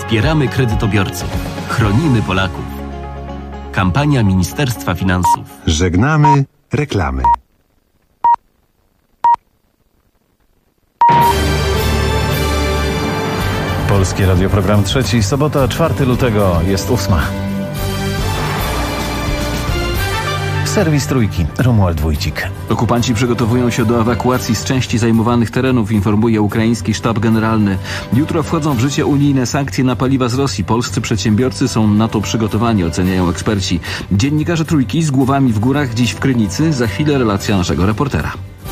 Wspieramy kredytobiorców. Chronimy Polaków. Kampania Ministerstwa Finansów. Żegnamy reklamy. Polskie Radio, program trzeci, sobota, 4 lutego, jest 8. Serwis Trójki, Romuald Wójcik. Okupanci przygotowują się do ewakuacji z części zajmowanych terenów, informuje ukraiński sztab generalny. Jutro wchodzą w życie unijne sankcje na paliwa z Rosji. Polscy przedsiębiorcy są na to przygotowani, oceniają eksperci. Dziennikarze Trójki z głowami w górach, dziś w Krynicy. Za chwilę relacja naszego reportera.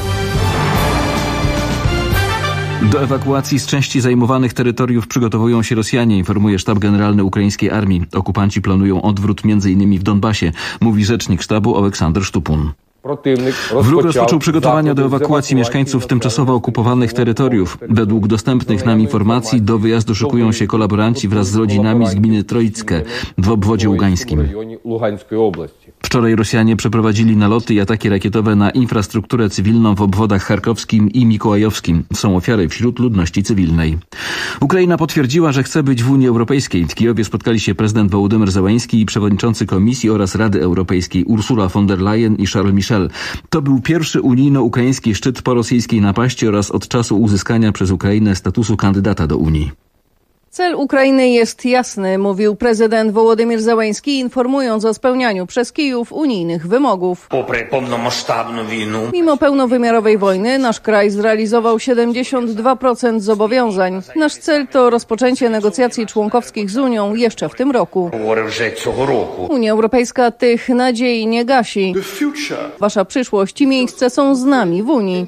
Do ewakuacji z części zajmowanych terytoriów przygotowują się Rosjanie, informuje sztab generalny ukraińskiej armii. Okupanci planują odwrót m.in. w Donbasie, mówi rzecznik sztabu Aleksander Sztupun. Wróg rozpoczął przygotowania do ewakuacji mieszkańców tymczasowo okupowanych terytoriów. Według dostępnych nam informacji do wyjazdu szykują się kolaboranci wraz z rodzinami z gminy Troickie w obwodzie ługańskim. Wczoraj Rosjanie przeprowadzili naloty i ataki rakietowe na infrastrukturę cywilną w obwodach charkowskim i mikołajowskim. Są ofiary wśród ludności cywilnej. Ukraina potwierdziła, że chce być w Unii Europejskiej. W Kijowie spotkali się prezydent Wołodymyr Zełenski i przewodniczący Komisji oraz Rady Europejskiej Ursula von der Leyen i Charles Michel. To był pierwszy unijno-ukraiński szczyt po rosyjskiej napaści oraz od czasu uzyskania przez Ukrainę statusu kandydata do Unii. Cel Ukrainy jest jasny, mówił prezydent Wołodymyr Zełenski, informując o spełnianiu przez Kijów unijnych wymogów. Mimo pełnowymiarowej wojny nasz kraj zrealizował 72% zobowiązań. Nasz cel to rozpoczęcie negocjacji członkowskich z Unią jeszcze w tym roku. Unia Europejska tych nadziei nie gasi. Wasza przyszłość i miejsce są z nami w Unii,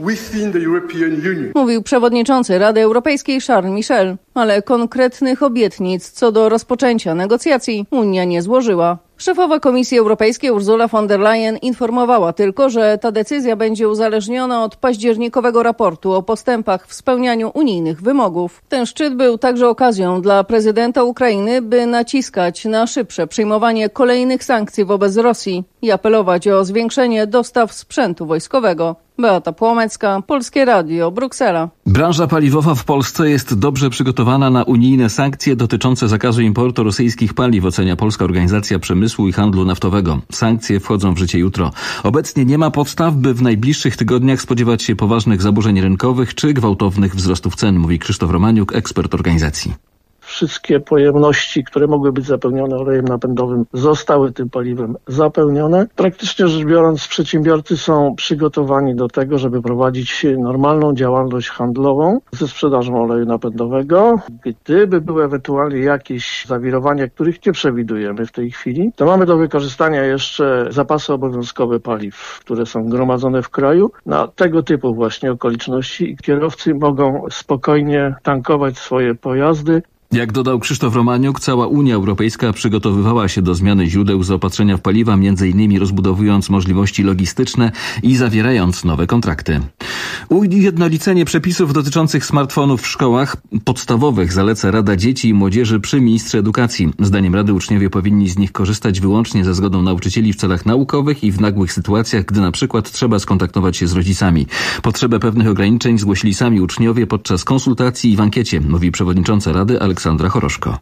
mówił przewodniczący Rady Europejskiej Charles Michel, ale konkretnych obietnic co do rozpoczęcia negocjacji Unia nie złożyła. Szefowa Komisji Europejskiej Ursula von der Leyen informowała tylko, że ta decyzja będzie uzależniona od październikowego raportu o postępach w spełnianiu unijnych wymogów. Ten szczyt był także okazją dla prezydenta Ukrainy, by naciskać na szybsze przyjmowanie kolejnych sankcji wobec Rosji i apelować o zwiększenie dostaw sprzętu wojskowego. Beata Płomecka, Polskie Radio, Bruksela. Branża paliwowa w Polsce jest dobrze przygotowana na unijne sankcje dotyczące zakazu importu rosyjskich paliw, ocenia Polska Organizacja Przemysłu i Handlu Naftowego. Sankcje wchodzą w życie jutro. Obecnie nie ma podstaw, by w najbliższych tygodniach spodziewać się poważnych zaburzeń rynkowych czy gwałtownych wzrostów cen, mówi Krzysztof Romaniuk, ekspert organizacji. Wszystkie pojemności, które mogły być zapełnione olejem napędowym, zostały tym paliwem zapełnione. Praktycznie rzecz biorąc, przedsiębiorcy są przygotowani do tego, żeby prowadzić normalną działalność handlową ze sprzedażą oleju napędowego. Gdyby były ewentualnie jakieś zawirowania, których nie przewidujemy w tej chwili, to mamy do wykorzystania jeszcze zapasy obowiązkowe paliw, które są gromadzone w kraju. Na tego typu właśnie okoliczności i kierowcy mogą spokojnie tankować swoje pojazdy. Jak dodał Krzysztof Romaniuk, cała Unia Europejska przygotowywała się do zmiany źródeł zaopatrzenia w paliwa, m.in. rozbudowując możliwości logistyczne i zawierając nowe kontrakty. Ujednolicenie przepisów dotyczących smartfonów w szkołach podstawowych zaleca Rada Dzieci i Młodzieży przy Ministrze Edukacji. Zdaniem Rady uczniowie powinni z nich korzystać wyłącznie za zgodą nauczycieli w celach naukowych i w nagłych sytuacjach, gdy na przykład trzeba skontaktować się z rodzicami. Potrzebę pewnych ograniczeń zgłosili sami uczniowie podczas konsultacji i w ankiecie, mówi przewodnicząca Rady Aleksandra Choroszko.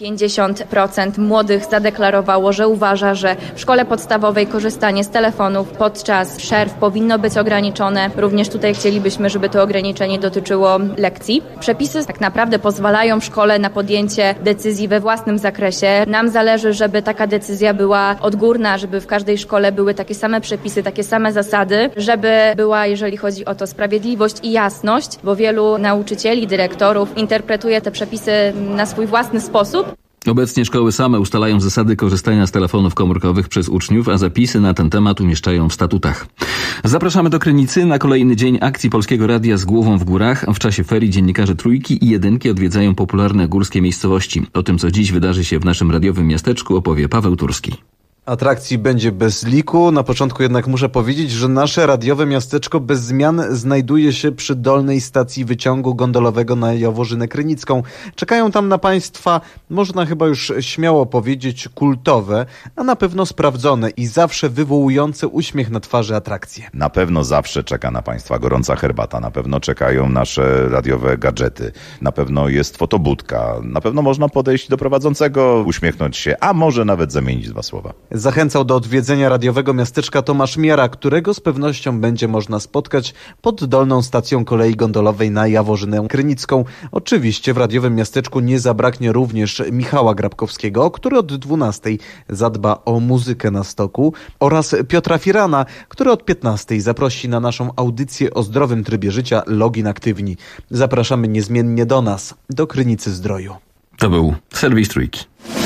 50% młodych zadeklarowało, że uważa, że w szkole podstawowej korzystanie z telefonów podczas przerw powinno być ograniczone. Również tutaj chcielibyśmy, żeby to ograniczenie dotyczyło lekcji. Przepisy tak naprawdę pozwalają w szkole na podjęcie decyzji we własnym zakresie. Nam zależy, żeby taka decyzja była odgórna, żeby w każdej szkole były takie same przepisy, takie same zasady, żeby była, jeżeli chodzi o to, sprawiedliwość i jasność, bo wielu nauczycieli, dyrektorów interpretuje te przepisy na swój własny sposób. Obecnie szkoły same ustalają zasady korzystania z telefonów komórkowych przez uczniów, a zapisy na ten temat umieszczają w statutach. Zapraszamy do Krynicy na kolejny dzień akcji Polskiego Radia z głową w górach. W czasie ferii dziennikarze Trójki i Jedynki odwiedzają popularne górskie miejscowości. O tym, co dziś wydarzy się w naszym radiowym miasteczku, opowie Paweł Turski. Atrakcji będzie bez liku. Na początku jednak muszę powiedzieć, że nasze radiowe miasteczko bez zmian znajduje się przy dolnej stacji wyciągu gondolowego na Jaworzynę Krynicką. Czekają tam na Państwa, można chyba już śmiało powiedzieć, kultowe, a na pewno sprawdzone i zawsze wywołujące uśmiech na twarzy atrakcje. Na pewno zawsze czeka na Państwa gorąca herbata, na pewno czekają nasze radiowe gadżety, na pewno jest fotobudka, na pewno można podejść do prowadzącego, uśmiechnąć się, a może nawet zamienić 2 słowa. Zachęcał do odwiedzenia radiowego miasteczka Tomasz Miara, którego z pewnością będzie można spotkać pod dolną stacją kolei gondolowej na Jaworzynę Krynicką. Oczywiście w radiowym miasteczku nie zabraknie również Michała Grabkowskiego, który od 12 zadba o muzykę na stoku, oraz Piotra Firana, który od 15 zaprosi na naszą audycję o zdrowym trybie życia Login Aktywni. Zapraszamy niezmiennie do nas, do Krynicy Zdroju. To był serwis Trójki.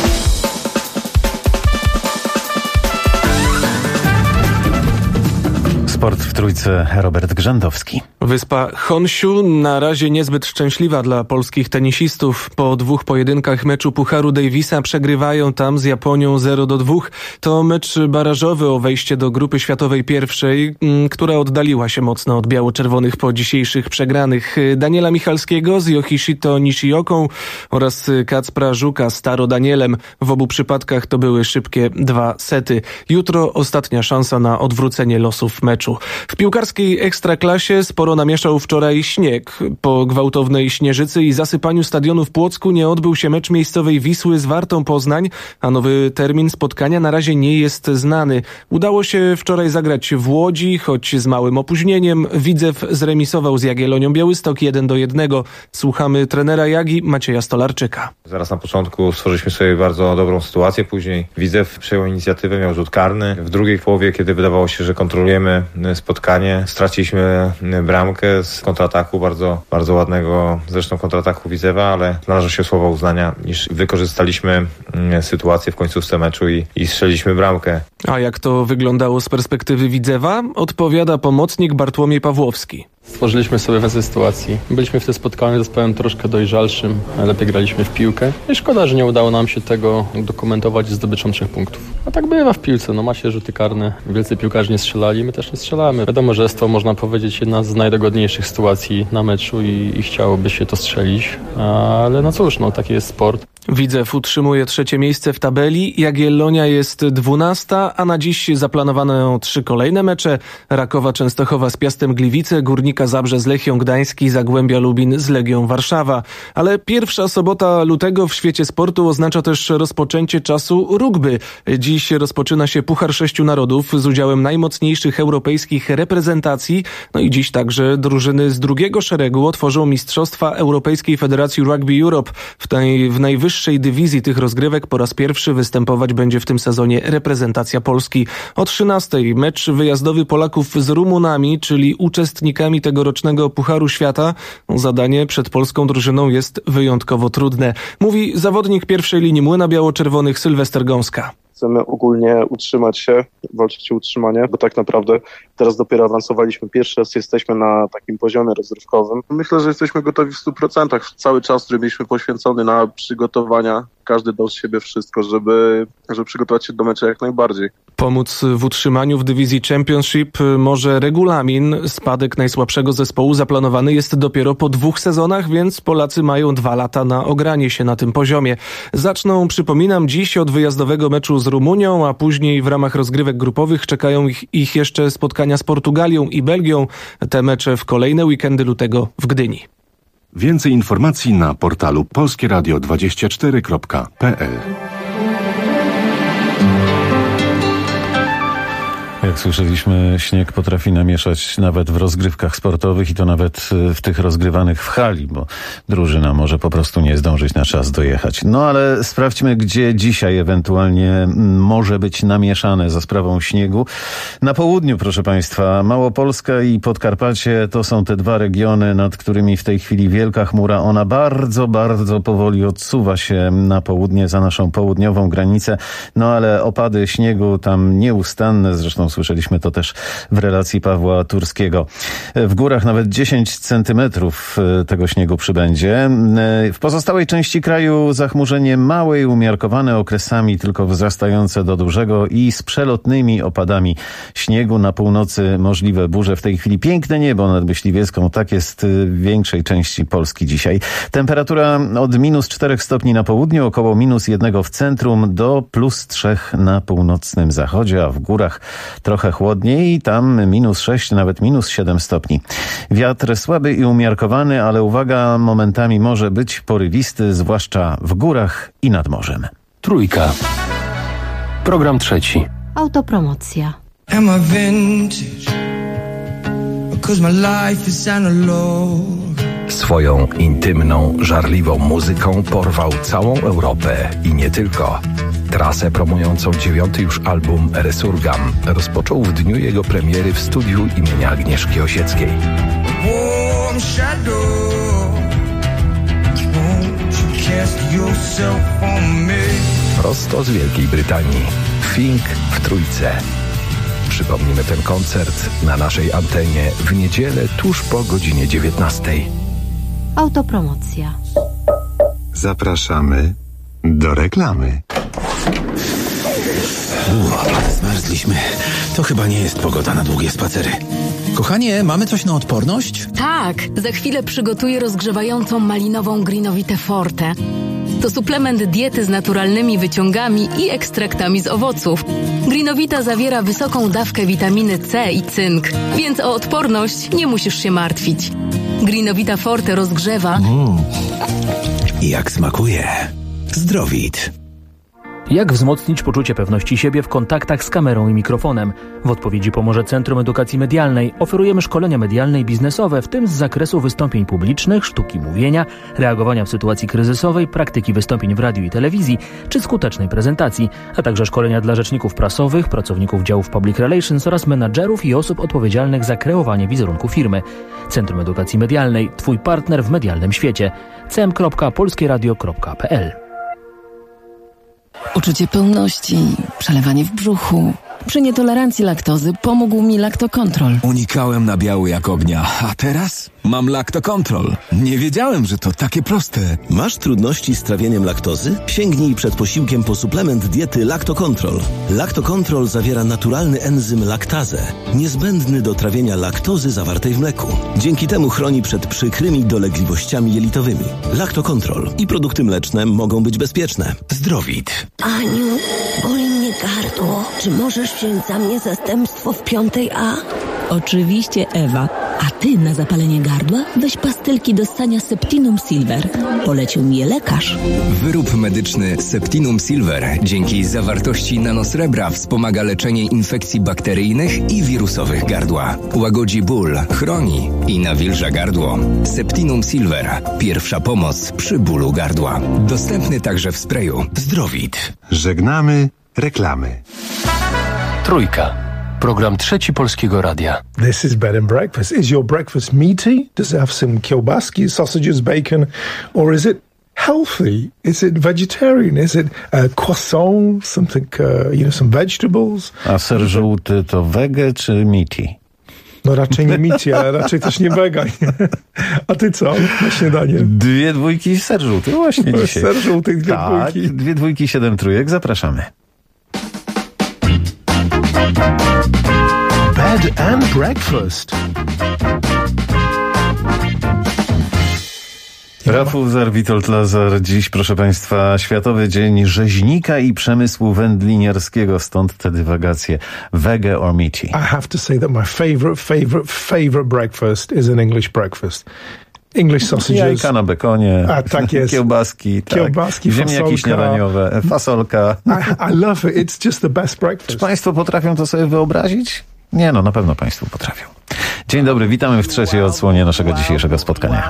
Sport w Trójce, Robert Grzędowski. Wyspa Honshu na razie niezbyt szczęśliwa dla polskich tenisistów. Po 2 pojedynkach meczu Pucharu Davisa przegrywają tam z Japonią 0-2. To mecz barażowy o wejście do grupy światowej pierwszej, która oddaliła się mocno od biało-czerwonych po dzisiejszych przegranych. Daniela Michalskiego z Yoshihito Nishioką oraz Kacpra Żuka z Taro Danielem. W obu przypadkach to były szybkie 2 sety. Jutro ostatnia szansa na odwrócenie losów meczu. W piłkarskiej ekstraklasie sporo namieszał wczoraj śnieg. Po gwałtownej śnieżycy i zasypaniu stadionu w Płocku nie odbył się mecz miejscowej Wisły z Wartą Poznań, a nowy termin spotkania na razie nie jest znany. Udało się wczoraj zagrać w Łodzi, choć z małym opóźnieniem. Widzew zremisował z Jagiellonią Białystok 1-1. Słuchamy trenera Jagi Macieja Stolarczyka. Zaraz na początku stworzyliśmy sobie bardzo dobrą sytuację, później Widzew przejął inicjatywę, miał rzut karny. W drugiej połowie, kiedy wydawało się, że kontrolujemy spotkanie, straciliśmy bramkę z kontrataku, bardzo ładnego zresztą kontrataku Widzewa, ale należy się słowa uznania, iż wykorzystaliśmy sytuację w końcówce meczu i strzeliliśmy bramkę. A jak to wyglądało z perspektywy Widzewa? Odpowiada pomocnik Bartłomiej Pawłowski. Stworzyliśmy sobie więcej sytuacji. Byliśmy w tym spotkaniu z zespołem troszkę dojrzalszym, lepiej graliśmy w piłkę. I szkoda, że nie udało nam się tego dokumentować zdobyczą 3 punktów. A tak bywa w piłce, ma się rzuty karne. Wielcy piłkarze nie strzelali, my też nie strzelamy. Wiadomo, że jest to, można powiedzieć, jedna z najdogodniejszych sytuacji na meczu i chciałoby się to strzelić. Ale cóż, taki jest sport. Widzew utrzymuje 3. miejsce w tabeli, Jagiellonia jest 12, a na dziś zaplanowane 3 kolejne mecze. Rakowa Częstochowa z Piastem Gliwice, Górnika Zabrze z Lechią Gdańsk, Zagłębia Lubin z Legią Warszawa. Ale pierwsza sobota lutego w świecie sportu oznacza też rozpoczęcie czasu rugby. Dziś rozpoczyna się Puchar 6 Narodów z udziałem najmocniejszych europejskich reprezentacji. I dziś także drużyny z drugiego szeregu otworzą Mistrzostwa Europejskiej Federacji Rugby Europe. W najwyższej dywizji tych rozgrywek po raz pierwszy występować będzie w tym sezonie reprezentacja Polski. O 13 mecz wyjazdowy Polaków z Rumunami, czyli uczestnikami tegorocznego Pucharu Świata. Zadanie przed polską drużyną jest wyjątkowo trudne. Mówi zawodnik pierwszej linii Młyna Biało-Czerwonych Sylwester Gąska. Chcemy ogólnie utrzymać się, walczyć o utrzymanie, bo tak naprawdę teraz dopiero awansowaliśmy. Pierwszy raz jesteśmy na takim poziomie rozrywkowym. Myślę, że jesteśmy gotowi w 100%. Cały czas, który mieliśmy poświęcony na przygotowania, każdy dał z siebie wszystko, żeby przygotować się do meczu jak najbardziej. Pomóc w utrzymaniu w dywizji Championship może regulamin. Spadek najsłabszego zespołu zaplanowany jest dopiero po 2 sezonach, więc Polacy mają 2 lata na ogranie się na tym poziomie. Zaczną, przypominam, dziś od wyjazdowego meczu z Rumunią, a później w ramach rozgrywek grupowych czekają ich jeszcze spotkania z Portugalią i Belgią. Te mecze w kolejne weekendy lutego w Gdyni. Więcej informacji na portalu polskieradio24.pl. Jak słyszeliśmy, śnieg potrafi namieszać nawet w rozgrywkach sportowych i to nawet w tych rozgrywanych w hali, bo drużyna może po prostu nie zdążyć na czas dojechać. Ale sprawdźmy, gdzie dzisiaj ewentualnie może być namieszane za sprawą śniegu. Na południu, proszę Państwa, Małopolska i Podkarpacie to są te 2 regiony, nad którymi w tej chwili wielka chmura. Ona bardzo, bardzo powoli odsuwa się na południe, za naszą południową granicę. Ale opady śniegu tam nieustanne, zresztą słyszeliśmy Słyszeliśmy to też w relacji Pawła Turskiego. W górach nawet 10 centymetrów tego śniegu przybędzie. W pozostałej części kraju zachmurzenie małe i umiarkowane, okresami tylko wzrastające do dużego i z przelotnymi opadami śniegu. Na północy możliwe burze. W tej chwili piękne niebo nad Myśliwiecką. Tak jest w większej części Polski dzisiaj. Temperatura od -4 stopni na południu, około -1 w centrum do +3 na północnym zachodzie, a w górach trochę chłodniej, tam -6, nawet -7 stopni. Wiatr słaby i umiarkowany, ale uwaga, momentami może być porywisty, zwłaszcza w górach i nad morzem. Trójka. Program trzeci. Autopromocja. Swoją intymną, żarliwą muzyką porwał całą Europę i nie tylko. Trasę promującą 9. już album Resurgam rozpoczął w dniu jego premiery w studiu imienia Agnieszki Osieckiej. Prosto z Wielkiej Brytanii. Fink w Trójce. Przypomnimy ten koncert na naszej antenie w niedzielę tuż po godzinie 19. Autopromocja. Zapraszamy do reklamy. Zmarzliśmy. To chyba nie jest pogoda na długie spacery. Kochanie, mamy coś na odporność? Tak, za chwilę przygotuję rozgrzewającą malinową Greenovitę Forte. To suplement diety z naturalnymi wyciągami i ekstraktami z owoców. Greenovita zawiera wysoką dawkę witaminy C i cynk, więc o odporność nie musisz się martwić. Greenovita Forte rozgrzewa. Jak smakuje. Zdrowit. Jak wzmocnić poczucie pewności siebie w kontaktach z kamerą i mikrofonem? W odpowiedzi pomoże Centrum Edukacji Medialnej. Oferujemy szkolenia medialne i biznesowe, w tym z zakresu wystąpień publicznych, sztuki mówienia, reagowania w sytuacji kryzysowej, praktyki wystąpień w radiu i telewizji, czy skutecznej prezentacji, a także szkolenia dla rzeczników prasowych, pracowników działów Public Relations oraz menadżerów i osób odpowiedzialnych za kreowanie wizerunku firmy. Centrum Edukacji Medialnej. Twój partner w medialnym świecie. cm.polskieradio.pl. Uczucie pełności, przelewanie w brzuchu. Przy nietolerancji laktozy pomógł mi Lactocontrol. Unikałem nabiału jak ognia, a teraz mam Lactocontrol. Nie wiedziałem, że to takie proste. Masz trudności z trawieniem laktozy? Sięgnij przed posiłkiem po suplement diety Lactocontrol. Lactocontrol zawiera naturalny enzym laktazę, niezbędny do trawienia laktozy zawartej w mleku. Dzięki temu chroni przed przykrymi dolegliwościami jelitowymi. Lactocontrol i produkty mleczne mogą być bezpieczne. Zdrowit. Aniu, boli mnie gardło. Czy możesz wziąć za mnie zastępstwo w 5A? Oczywiście, Ewa. A ty na zapalenie gardła weź pastylki do ssania Septinum Silver. Polecił mi je lekarz. Wyrób medyczny Septinum Silver dzięki zawartości nanosrebra wspomaga leczenie infekcji bakteryjnych i wirusowych gardła. Łagodzi ból, chroni i nawilża gardło. Septinum Silver. Pierwsza pomoc przy bólu gardła. Dostępny także w sprayu. Zdrowit. Żegnamy reklamy. Trójka. Program trzeci Polskiego Radia. This is Bed and Breakfast. Is your breakfast meaty? Does it have some kielbaski, sausages, bacon? Or is it healthy? Is it vegetarian? Is it croissant? Something, some vegetables? A ser żółty to wege czy meaty? No raczej nie meaty, ale raczej też nie wega. A ty co na śniadanie? 2 dwójki ser żółty właśnie dzisiaj. Ser żółty, 2 dwójki. 2 dwójki, 7 trójek. Zapraszamy. Bed and Breakfast. Rafał Zar, Witold Lazar. Dziś, proszę Państwa, Światowy Dzień Rzeźnika i Przemysłu Wędliniarskiego. Stąd te dywagacje. Wege or meaty? I have to say that my favorite breakfast is an English breakfast. English sausages. Jajka na bekonie. A, tak jest. Kiełbaski. Kiełbaski, ziemniaki śniadaniowe, fasolka. I love it. It's just the best breakfast. Czy Państwo potrafią to sobie wyobrazić? Nie, no na pewno Państwo potrafią. Dzień dobry, witamy w trzeciej odsłonie naszego dzisiejszego spotkania.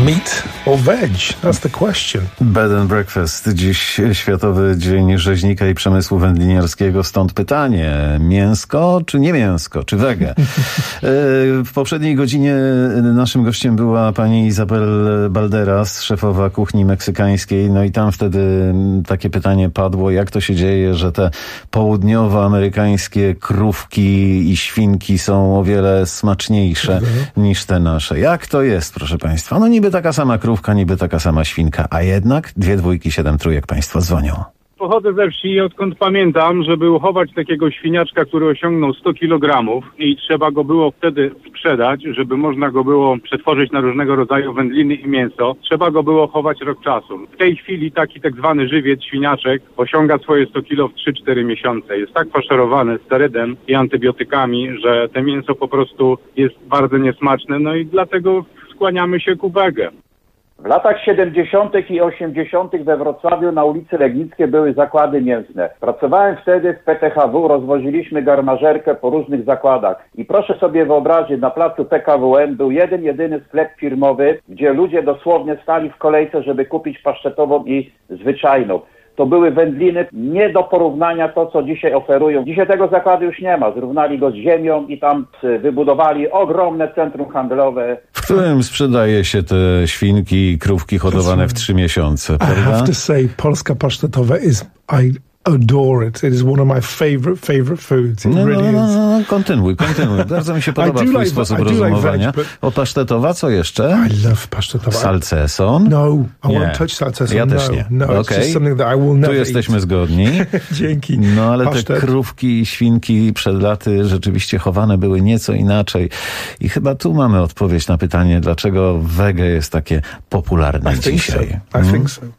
meat or veg? That's the question. Bed and breakfast. Dziś Światowy Dzień Rzeźnika i Przemysłu Wędliniarskiego. Stąd pytanie. Mięsko czy nie mięsko? Czy wege? W poprzedniej godzinie naszym gościem była pani Izabel Balderas, szefowa kuchni meksykańskiej. No i tam wtedy takie pytanie padło, jak to się dzieje, że te południowoamerykańskie krówki i świnki są o wiele smaczniejsze niż te nasze. Jak to jest, proszę państwa? No niby taka sama krówka, niby taka sama świnka, a jednak 2 2 7 3 państwo dzwonią. Pochodzę ze wsi i odkąd pamiętam, żeby uchować takiego świniaczka, który osiągnął 100 kg i trzeba go było wtedy sprzedać, żeby można go było przetworzyć na różnego rodzaju wędliny i mięso, trzeba go było chować rok czasu. W tej chwili taki tak zwany żywiec, świniaczek, osiąga swoje 100 kg w 3-4 miesiące. Jest tak faszerowany sterydem i antybiotykami, że to mięso po prostu jest bardzo niesmaczne, no i dlatego skłaniamy się ku wege. W latach 70. i 80. we Wrocławiu na ulicy Legnickiej były zakłady mięsne. Pracowałem wtedy w PTHW, rozwoziliśmy garmażerkę po różnych zakładach. I proszę sobie wyobrazić, na placu PKWN był jeden, jedyny sklep firmowy, gdzie ludzie dosłownie stali w kolejce, żeby kupić pasztetową i zwyczajną. To były wędliny nie do porównania to, co dzisiaj oferują. Dzisiaj tego zakładu już nie ma. Zrównali go z ziemią i tam wybudowali ogromne centrum handlowe. W którym sprzedaje się te świnki i krówki hodowane w 3 miesiące, prawda? I have to say, polska pasztetowa I adore it. It is one of my favorite foods. It really is. Kontynuuj. Bardzo mi się podoba twój sposób rozumowania. O pasztetowa, co jeszcze? I love pasztetowa. Salceson? No, I won't touch salceson. Ja też nie. No, it's just something that I will never Tu jesteśmy zgodni. Dzięki. No, ale te krówki i świnki przed laty rzeczywiście chowane były nieco inaczej. I chyba tu mamy odpowiedź na pytanie, dlaczego wege jest takie popularne dzisiaj. I think so.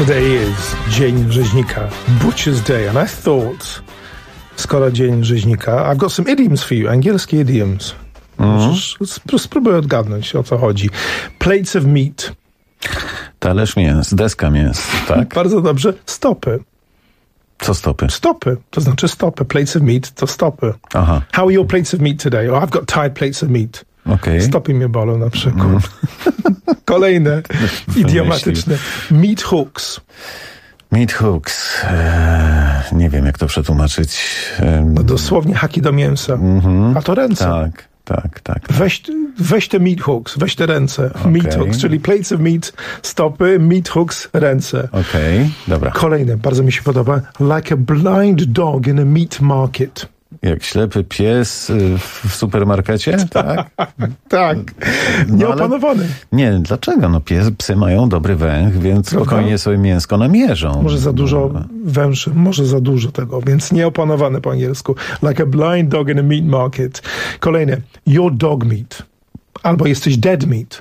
today is Dzień Rzeźnika, Butcher's Day, and I thought, skoro Dzień Rzeźnika, I've got some idioms for you, angielskie idioms. Spróbuj odgadnąć, o co chodzi. Plates of meat. Talerz mięs, deska mięs, tak? Bardzo dobrze. Stopy. Co stopy? Stopy, to znaczy stopy. Plates of meat to stopy. Aha. How are your plates of meat today? Oh, I've got tired plates of meat. Okay. Stopy mnie bolą na przykład. Kolejne idiomatyczne. Meat hooks. Meat hooks. Nie wiem, jak to przetłumaczyć. No dosłownie haki do mięsa. A to ręce. Tak. Weź te meat hooks, weź te ręce. Okay. Meat hooks, czyli plates of meat, stopy, meat hooks, ręce. Okej, dobra. Kolejne, bardzo mi się podoba. Like a blind dog in a meat market. Jak ślepy pies w supermarkecie? Tak. Tak. Nieopanowany. Nie, dlaczego? No psy mają dobry węch, więc spokojnie sobie mięsko namierzą. Może za dużo węży, może za dużo tego, więc nieopanowany po angielsku. Like a blind dog in a meat market. Kolejne. Your dog meat. Albo jesteś dead meat.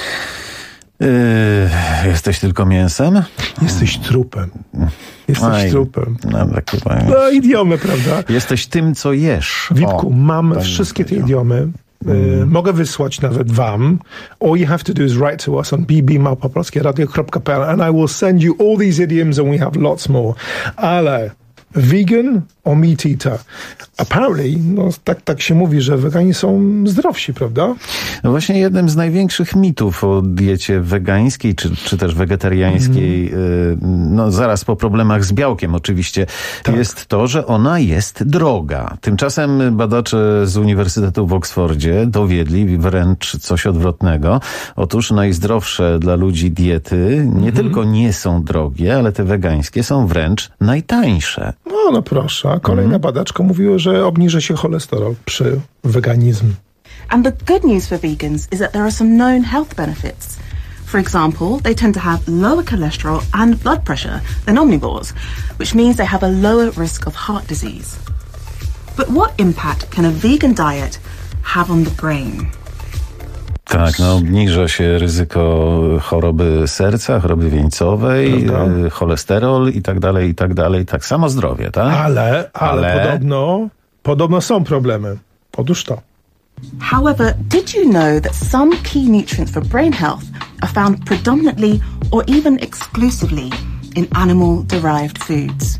Jesteś tylko mięsem? Jesteś trupem. Trupem. No, idiomy, prawda? Jesteś tym, co jesz. Witku, mam wszystkie te idiomy. Mogę wysłać nawet wam. All you have to do is write to us on bb@polskieradio.pl and I will send you all these idioms and we have lots more. Ale vegan or meat eater? Apparently, no, tak się mówi, że weganie są zdrowsi, prawda? No właśnie jednym z największych mitów o diecie wegańskiej, czy też wegetariańskiej, no zaraz po problemach z białkiem oczywiście, jest to, że ona jest droga. Tymczasem badacze z Uniwersytetu w Oksfordzie dowiedli wręcz coś odwrotnego. Otóż najzdrowsze dla ludzi diety nie tylko nie są drogie, ale te wegańskie są wręcz najtańsze. No proszę. Kolejna badaczka mówiła, że obniży się cholesterol przy weganizm. And the good news for vegans is that there are some known health benefits. For example, they tend to have lower cholesterol and blood pressure than omnivores, which means they have a lower risk of heart disease. But what impact can a vegan diet have on the brain? Tak, no obniża się ryzyko choroby serca, choroby wieńcowej, cholesterol i tak dalej. Tak samo zdrowie, tak? Ale podobno są problemy. Otóż to. However, did you know that some key nutrients for brain health are found predominantly or even exclusively in animal-derived foods?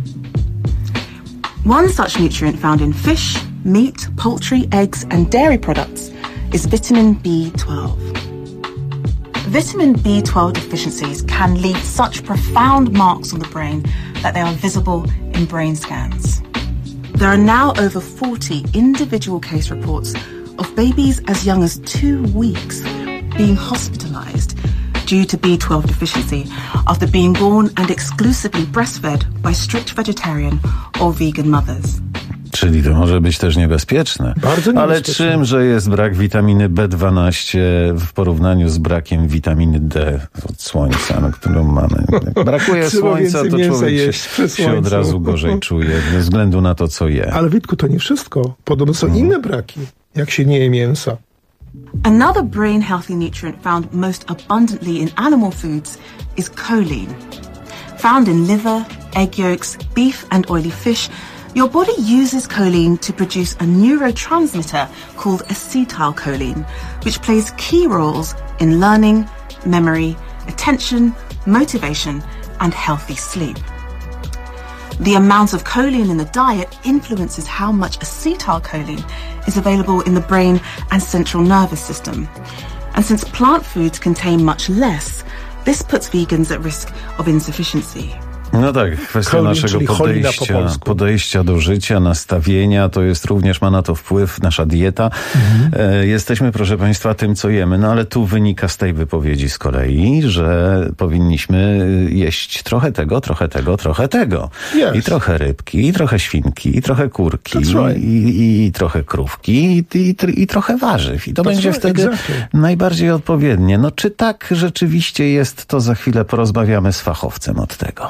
One such nutrient found in fish, meat, poultry, eggs and dairy products is vitamin B12. Vitamin B12 deficiencies can leave such profound marks on the brain that they are visible in brain scans. There are now over 40 individual case reports of babies as young as 2 weeks being hospitalized due to B12 deficiency after being born and exclusively breastfed by strict vegetarian or vegan mothers. Czyli to może być też niebezpieczne. Bardzo niebezpieczne. Ale czymże jest brak witaminy B12 w porównaniu z brakiem witaminy D od słońca, którą mamy? Brakuje słońca, to człowiek się od razu gorzej czuje, ze względu na to, co je. Ale Witku, to nie wszystko. Podobno są inne braki, jak się nie je mięsa. Another brain healthy nutrient found most abundantly in animal foods is choline. Found in liver, egg yolks, beef and oily fish, your body uses choline to produce a neurotransmitter called acetylcholine, which plays key roles in learning, memory, attention, motivation, and healthy sleep. The amount of choline in the diet influences how much acetylcholine is available in the brain and central nervous system. And since plant foods contain much less, this puts vegans at risk of insufficiency. No tak, kwestia naszego podejścia do życia, nastawienia, to jest również, ma na to wpływ nasza dieta. Jesteśmy, proszę Państwa, tym, co jemy, no ale tu wynika z tej wypowiedzi z kolei, że powinniśmy jeść trochę tego, trochę tego, trochę tego. Yes. I trochę rybki, i trochę świnki, i trochę kurki, i trochę krówki, i trochę warzyw. I to będzie wtedy najbardziej odpowiednie. No czy tak rzeczywiście jest, to za chwilę porozmawiamy z fachowcem od tego.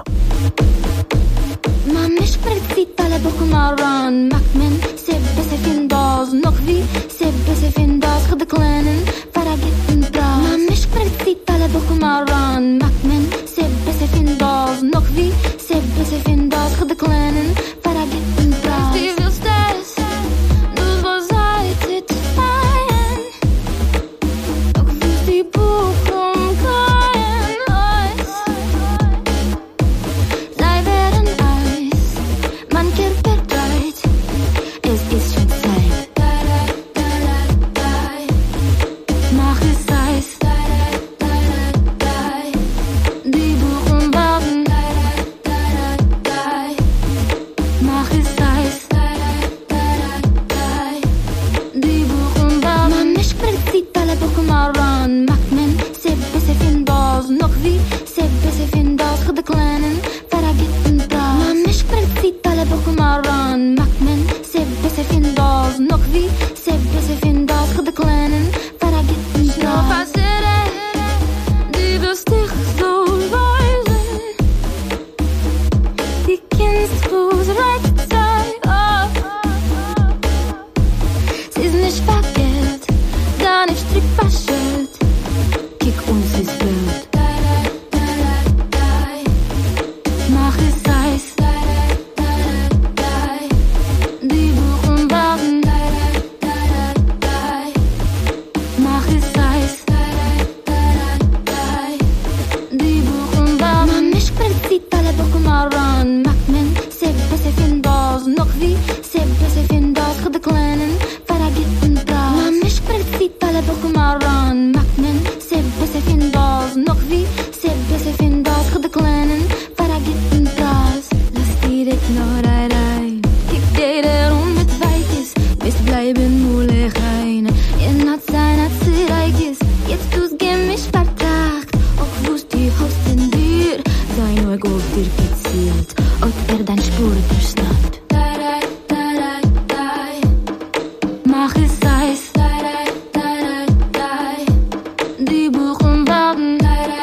ما مش برتسيت على بوكو ماران مكمن سيب بس فينداز نقفي سيب بس فينداز خدك لانن فرقت من براس ما مش برتسيت على بوكو ماران مكمن سيب بس فينداز beaucoup marron. Macmen, c'est best in balls. Nog wie, c'est best in balls. Goed de kleinen, faragit en bras. Ma mish pretzit, alle beaucoup marron. Macmen, c'est best in balls. Nog wie, c'est best in balls. Goed de kleinen, faragit en bras. Lass direkt noch rein. Kijk dir met weikes. Bist bleiben moeilijkheid. Je nat zijn, het ziraikes. Jetzt du's gemisch vertacht. Auch wust die hosten dir. Sein nur gut dir gezielt. Und dein Spur durchschnappt. Mach es heiß. Die Buchen warten.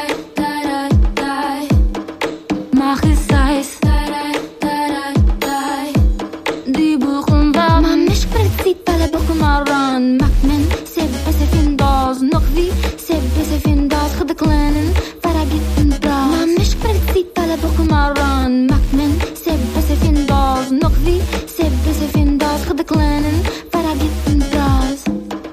Mach es heiß. Die Buchen warten. Man mich pretzit alle Buchen marron. Macmen, c'est besser in Balls. Noch wie, c'est besser in Balls. Goed de kleinen, faragit en bras. Man mich pretzit alle Buchen marron. Macmen, c'est besser in Balls. Noch wie, c'est besser in Balls. Goed de kleinen, faragit en bras.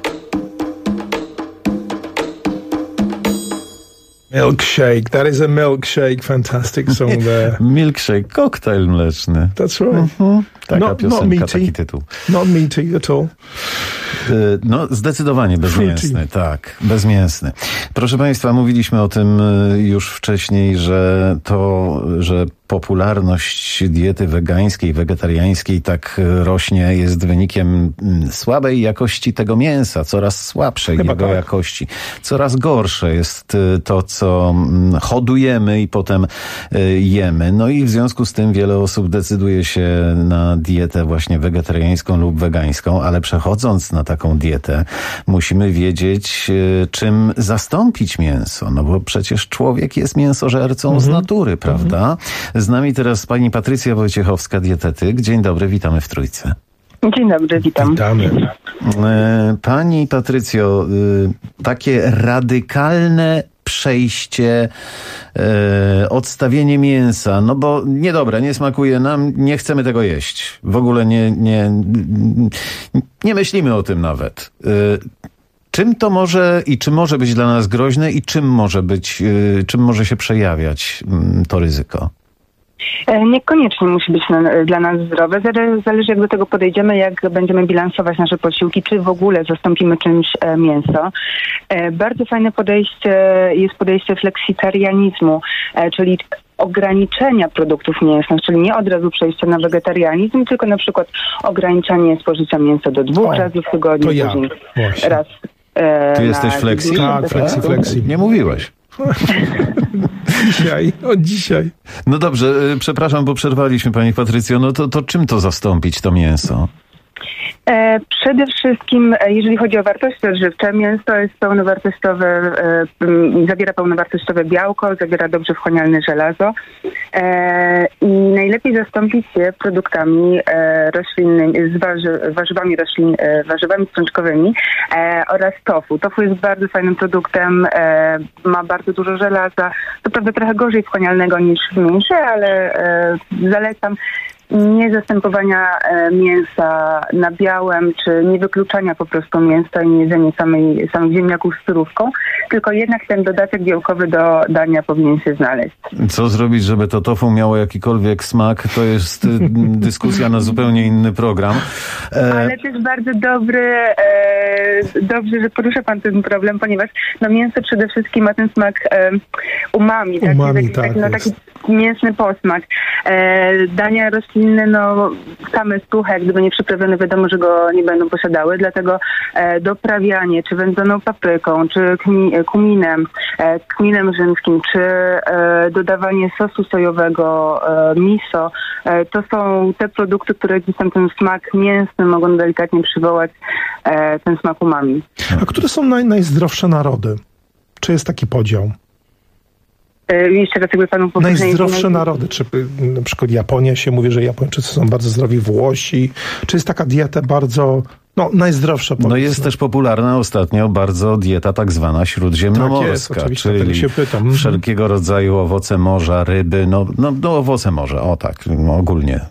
Milkshake. That is a milkshake. Fantastic song there. Milkshake, koktajl mleczny. That's right. Taka piosenka, taki tytuł. Not meaty at all. No, zdecydowanie bezmięsny, Fruity. tak, bezmięsny. Proszę Państwa, mówiliśmy o tym już wcześniej, że popularność diety wegańskiej, wegetariańskiej tak rośnie, jest wynikiem słabej jakości tego mięsa, coraz słabszej jakości. Coraz gorsze jest to, co hodujemy i potem jemy. No i w związku z tym wiele osób decyduje się na dietę właśnie wegetariańską lub wegańską, ale przechodząc na taką dietę, musimy wiedzieć, czym zastąpić mięso. No bo przecież człowiek jest mięsożercą z natury, prawda? Z nami teraz pani Patrycja Wojciechowska, dietetyk. Dzień dobry, witamy w Trójce. Dzień dobry, witam. Witamy. Pani Patrycjo, takie radykalne przejście, odstawienie mięsa, no bo niedobre, nie smakuje nam, nie chcemy tego jeść. W ogóle nie myślimy o tym nawet. Czym to może i czy może być dla nas groźne i czym może się przejawiać to ryzyko? Niekoniecznie musi być dla nas zdrowe. Zależy, jak do tego podejdziemy, jak będziemy bilansować nasze posiłki, czy w ogóle zastąpimy czymś mięso. Bardzo fajne podejście jest podejście fleksitarianizmu, czyli ograniczenia produktów mięsnych, czyli nie od razu przejście na wegetarianizm, tylko na przykład ograniczanie spożycia mięsa do 2 razy w tygodniu. To ja. Raz. Ty jesteś flexi? Tak, flexi. Nie mówiłeś. Dzisiaj. No dobrze, przepraszam, bo przerwaliśmy pani Patrycjo. No to czym to zastąpić, to mięso? Przede wszystkim, jeżeli chodzi o wartości odżywcze, mięso jest pełnowartościowe, zawiera pełnowartościowe białko, zawiera dobrze wchłanialne żelazo i najlepiej zastąpić je produktami roślinnymi, warzywami strączkowymi oraz tofu. Tofu jest bardzo fajnym produktem, ma bardzo dużo żelaza, to prawda trochę gorzej wchłanialnego niż w mięsie, ale zalecam nie zastępowania mięsa nabiałem, czy nie wykluczania po prostu mięsa i nie jedzenie samych ziemniaków z surówką, tylko jednak ten dodatek białkowy do dania powinien się znaleźć. Co zrobić, żeby to tofu miało jakikolwiek smak? To jest dyskusja na zupełnie inny program. Ale też bardzo dobrze, że porusza pan ten problem, ponieważ mięso przede wszystkim ma ten smak umami, taki mięsny posmak. Dania roślinne, same suche, jak gdyby nie przyprawione, wiadomo, że go nie będą posiadały, dlatego doprawianie, czy wędzoną papryką, czy kminem rzymskim, czy dodawanie sosu sojowego, miso, to są te produkty, które gdzieś tam ten smak mięsny mogą delikatnie przywołać ten smak umami. A które są najzdrowsze narody? Czy jest taki podział? Jeszcze raz jakby panu najzdrowsze narody, czy na przykład Japonia się mówi, że Japończycy są bardzo zdrowi, Włosi, czy jest taka dieta bardzo, najzdrowsza? No jest też popularna ostatnio bardzo dieta tak zwana śródziemnomorska, tak jest, czyli się pytam. Wszelkiego rodzaju owoce morza, ryby, owoce morza, ogólnie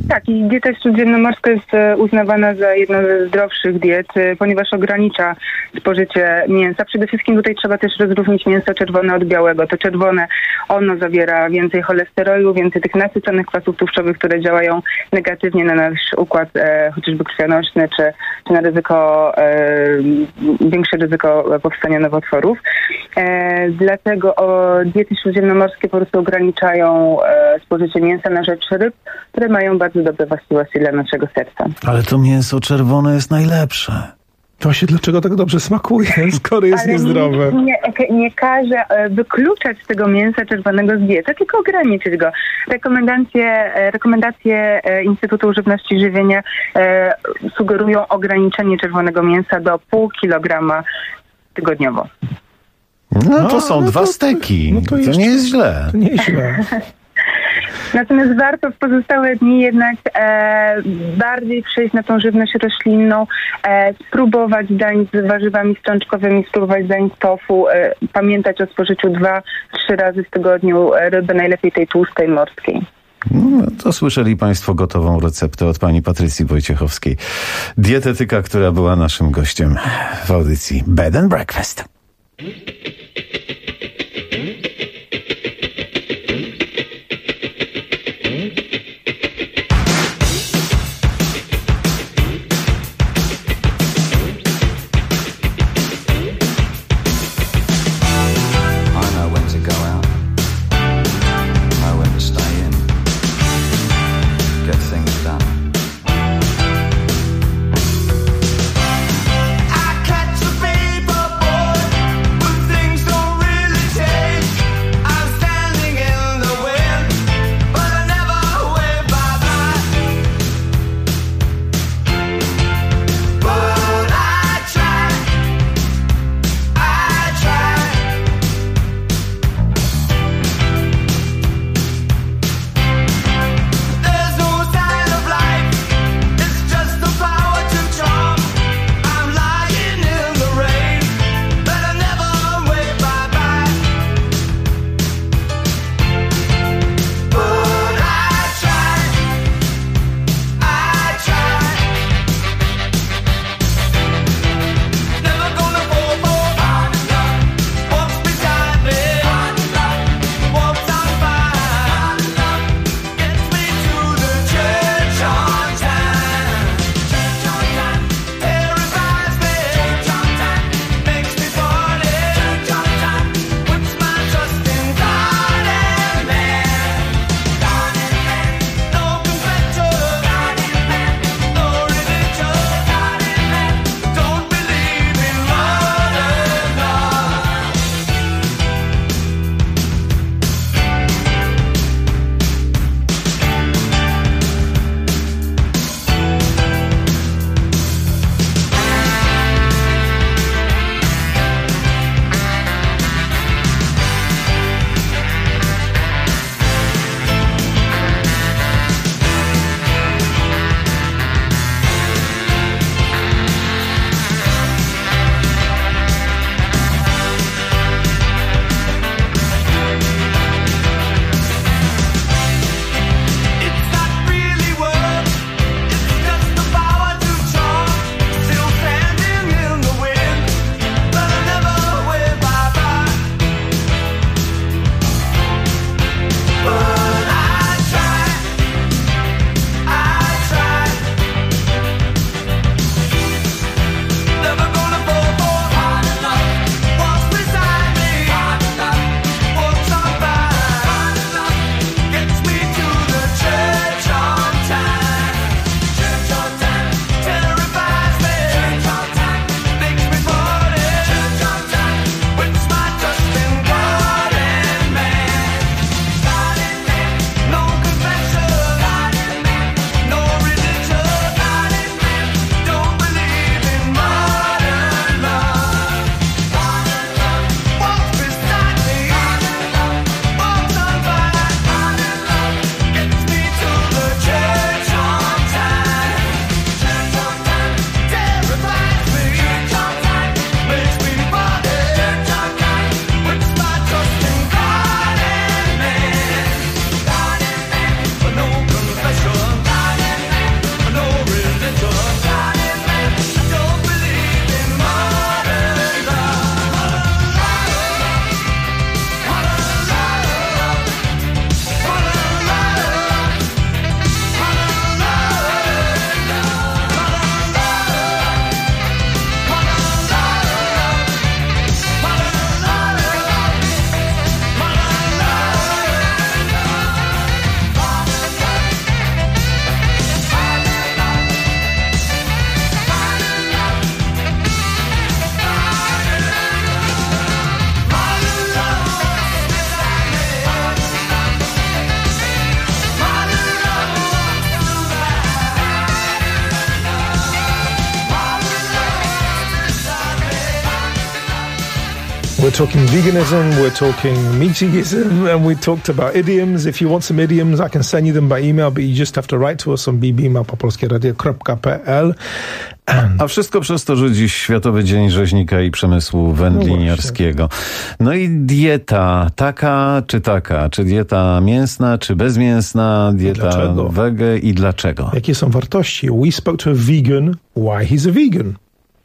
Tak, i dieta śródziemnomorska jest uznawana za jedną ze zdrowszych diet, ponieważ ogranicza spożycie mięsa. Przede wszystkim tutaj trzeba też rozróżnić mięso czerwone od białego. To czerwone, ono zawiera więcej cholesterolu, więcej tych nasyconych kwasów tłuszczowych, które działają negatywnie na nasz układ chociażby krwionośny, czy na ryzyko, większe ryzyko powstania nowotworów. Dlatego diety śródziemnomorskie po prostu ograniczają spożycie mięsa na rzecz ryb, które mają bardzo dobre właściwości dla naszego serca. Ale to mięso czerwone jest najlepsze. Właśnie dlaczego tak dobrze smakuje, skoro jest niezdrowe? Nie każe wykluczać tego mięsa czerwonego z diety, tylko ograniczyć go. Rekomendacje Instytutu Żywności i Żywienia sugerują ograniczenie czerwonego mięsa do 0,5 kilograma tygodniowo. No to są 2 steki. To nie jest źle. To nie jest źle. Natomiast warto w pozostałe dni jednak bardziej przejść na tą żywność roślinną, spróbować dań z warzywami strączkowymi, spróbować dań z tofu, pamiętać o spożyciu 2-3 razy w tygodniu ryby, najlepiej tej tłustej morskiej. No, to słyszeli Państwo gotową receptę od pani Patrycji Wojciechowskiej, dietetyka, która była naszym gościem w audycji Bed and Breakfast. I catch a paper boy who thinks We're talking veganism, we're talking meatyism, and we talked about idioms. If you want some idioms, I can send you them by email, but you just have to write to us on bb@polskieradio.pl. A wszystko przez to, że dziś Światowy Dzień Rzeźnika i Przemysłu Wędliniarskiego. No i dieta taka, czy dieta mięsna, czy bezmięsna, dieta wege i dlaczego? Jakie są wartości? We spoke to a vegan, why he's a vegan.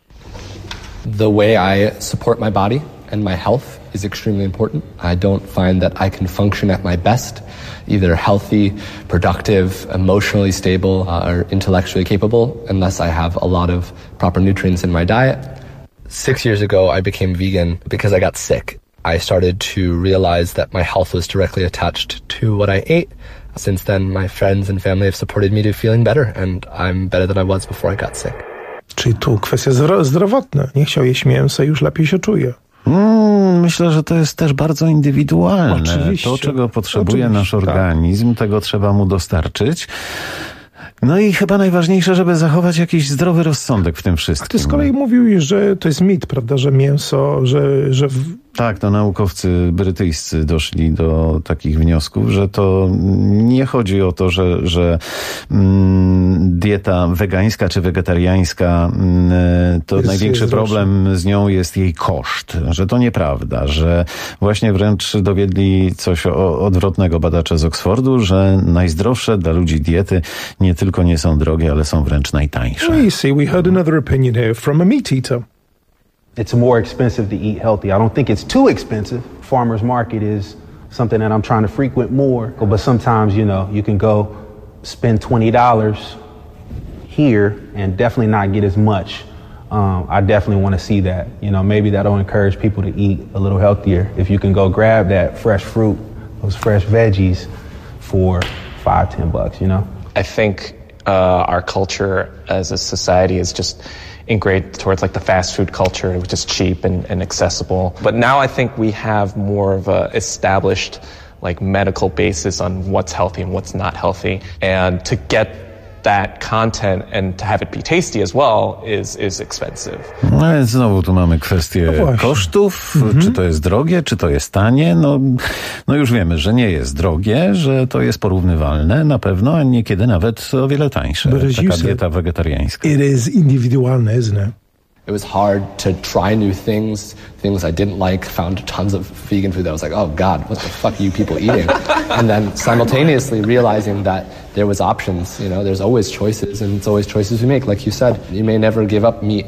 The way I support my body and my health is extremely important. I don't find that I can function at my best, either healthy, productive, emotionally stable, or intellectually capable, unless I have a lot of proper nutrients in my diet. 6 years ago, I became vegan because I got sick. I started to realize that my health was directly attached to what I ate. Since then, my friends and family have supported me to feeling better, and I'm better than I was before I got sick. Czyli tu kwestia zdrowotna. Nie chciał jeść mięsa, już lepiej się czuje. Myślę, że to jest też bardzo indywidualne. Oczywiście. To, czego potrzebuje nasz organizm, tego trzeba mu dostarczyć. No i chyba najważniejsze, żeby zachować jakiś zdrowy rozsądek w tym wszystkim. A ty z kolei mówił, że to jest mit, prawda, że mięso, że... Tak, to naukowcy brytyjscy doszli do takich wniosków, że to nie chodzi o to, że dieta wegańska czy wegetariańska, to największy problem z nią jest jej koszt, że to nieprawda, że właśnie wręcz dowiedli coś odwrotnego badacze z Oxfordu, że najzdrowsze dla ludzi diety nie tylko nie są drogie, ale są wręcz najtańsze. Well, you see, we heard another opinion here from a meat eater. It's more expensive to eat healthy. I don't think it's too expensive. Farmer's market is something that I'm trying to frequent more. But sometimes, you know, you can go spend $20 here and definitely not get as much. I definitely want to see that. You know, maybe that'll encourage people to eat a little healthier. If you can go grab that fresh fruit, those fresh veggies for $5-10, you know? I think our culture as a society is just ingrained towards like the fast food culture, which is cheap and accessible. But now I think we have more of a established like medical basis on what's healthy and what's not healthy. And to get that content and to have it be tasty as well is expensive. No więc znowu tu mamy kwestię kosztów, czy to jest drogie, czy to jest tanie. No już wiemy, że nie jest drogie, że to jest porównywalne na pewno, a niekiedy nawet o wiele tańsze. Taka dieta wegetariańska. It is indywidualne, isn't it? It was hard to try new things I didn't like, found tons of vegan food that I was like, oh God, what the fuck are you people eating? And then simultaneously realizing that there was options, you know, there's always choices and it's always choices we make. Like you said, you may never give up meat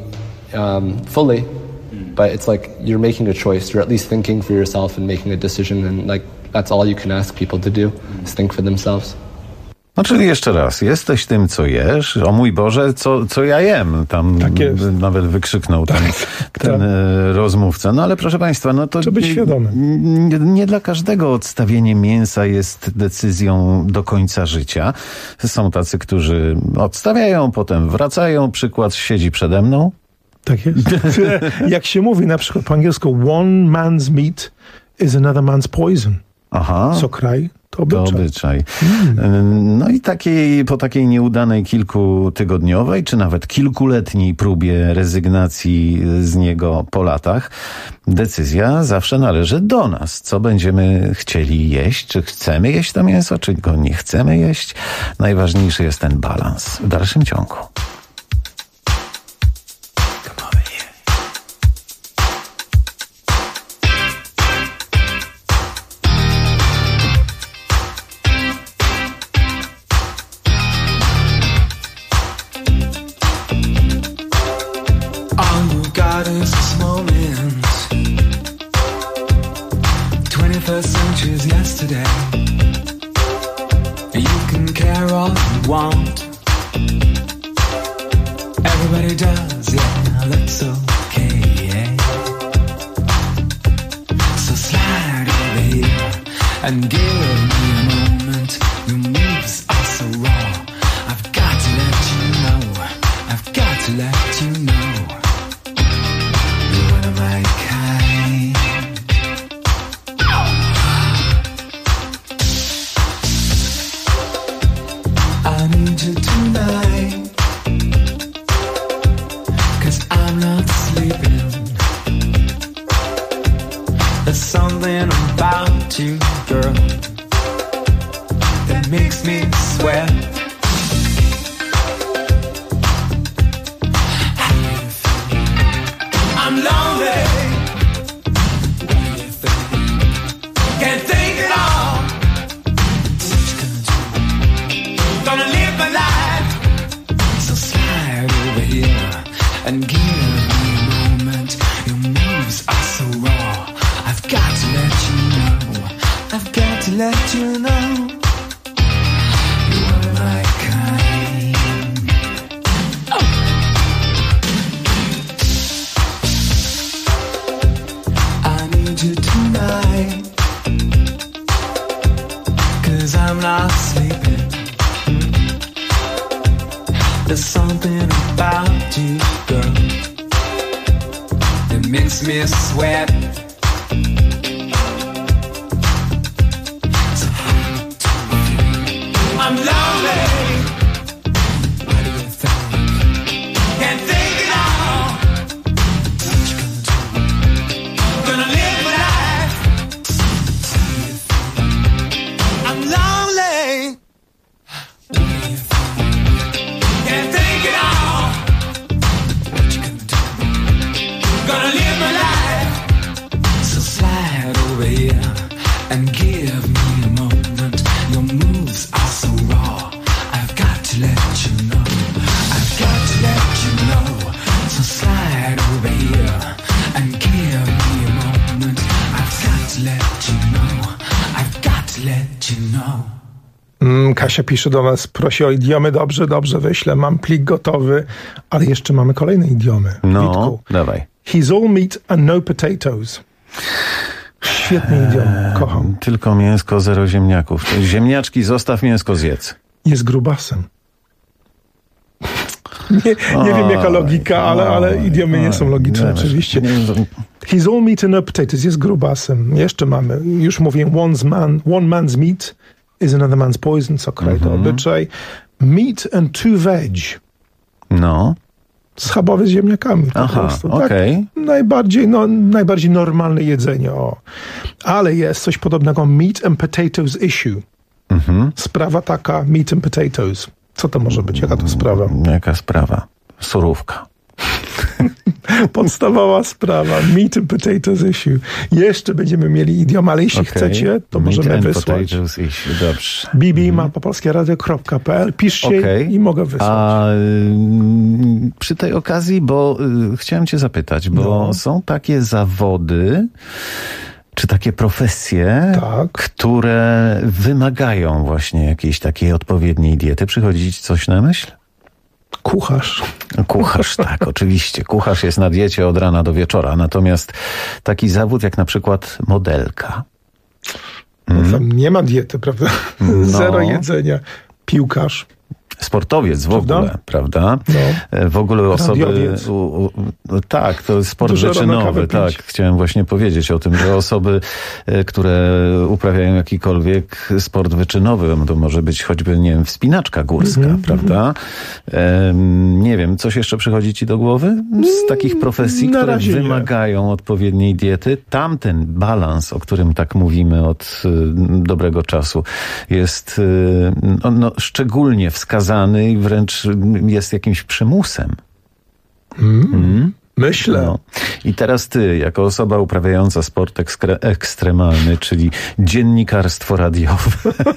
fully, but it's like you're making a choice. You're at least thinking for yourself and making a decision, and like that's all you can ask people to do, is think for themselves. No czyli jeszcze raz, jesteś tym, co jesz. O mój Boże, co ja jem? Tam nawet wykrzyknął ten rozmówca. No ale proszę Państwa, no to być świadomy. Nie dla każdego odstawienie mięsa jest decyzją do końca życia. Są tacy, którzy odstawiają, potem wracają. Przykład siedzi przede mną. Tak jest. Jak się mówi na przykład po angielsku, one man's meat is another man's poison. Aha. Co kraj? To obyczaj. No i po takiej nieudanej kilkutygodniowej, czy nawet kilkuletniej próbie rezygnacji z niego po latach, decyzja zawsze należy do nas. Co będziemy chcieli jeść? Czy chcemy jeść to mięso, czy go nie chcemy jeść? Najważniejszy jest ten balans w dalszym ciągu. Everybody does, yeah, that's okay, yeah. So slide over here and give me a moment. Your moves are so raw. I've got to let you know. I've got to let you know. You're one of my kind. I need you tonight. I'm not sleeping. me sweat. I'm lonely. Can't think at all. Gonna live my life. So slide over here and give me a moment. Your moves are so raw. I've got to let you know. I've got to let you know. You're my kind. Oh. I need you tonight. 'Cause I'm not sleeping. There's something about you, girl, that makes me sweat. I'm lonely. What do you think? Can't think at all. What you gonna do? Gonna live my life. I'm lonely. What do you think? Can't think at all. What you gonna do? Gonna live my life. So slide over here and give me a moment. Your moves are so raw. I've got to let you know. I've got to let you know. So slide over here and give me a moment. I've got to let you know. I've got to let you know. Kasia pisze do nas, prosi o idiomy. Dobrze, wyślę. Mam plik gotowy, ale jeszcze mamy kolejne idiomy. No, Witku. dawaj. He's all meat and no potatoes. Świetny idiom, kocham. Tylko mięsko, zero ziemniaków. Ziemniaczki zostaw, mięsko zjedz. Jest grubasem. Nie wiem jaka logika, ale idiomy nie są logiczne oczywiście. He's all meat and no potatoes. Jest grubasem. Jeszcze mamy, już mówiłem, one man's meat is another man's poison. Co kraj to obyczaj. Meat and two veg. No. Schabowy z ziemniakami po prostu. okej. Tak, najbardziej normalne jedzenie. Ale jest coś podobnego. Meat and potatoes issue. Sprawa taka, meat and potatoes. Co to może być? Jaka to sprawa? Jaka sprawa? Surówka. Podstawowa sprawa. Meat and potatoes issue. Jeszcze będziemy mieli idiom, ale jeśli chcecie, to meat możemy and wysłać. Potatoes issue. Dobrze. bb@polskieradio.pl. Piszcie i mogę wysłać. A przy tej okazji, bo chciałem cię zapytać, bo są takie zawody, czy takie profesje, które wymagają właśnie jakiejś takiej odpowiedniej diety. Przychodzi ci coś na myśl? Kucharz. Kucharz, tak, oczywiście. Kucharz jest na diecie od rana do wieczora. Natomiast taki zawód jak na przykład modelka. Tam nie ma diety, prawda? Zero jedzenia. Piłkarz. Sportowiec w ogóle, prawda? W ogóle osoby... tak, to jest sport wyczynowy, tak. Chciałem właśnie powiedzieć o tym, że osoby, które uprawiają jakikolwiek sport wyczynowy, to może być choćby, nie wiem, wspinaczka górska, prawda? Nie wiem, coś jeszcze przychodzi ci do głowy z takich profesji, które wymagają odpowiedniej diety? Tamten balans, o którym tak mówimy od dobrego czasu, jest szczególnie wskazany i wręcz jest jakimś przymusem. Myślę. I teraz ty, jako osoba uprawiająca sport ekstremalny, czyli dziennikarstwo radiowe,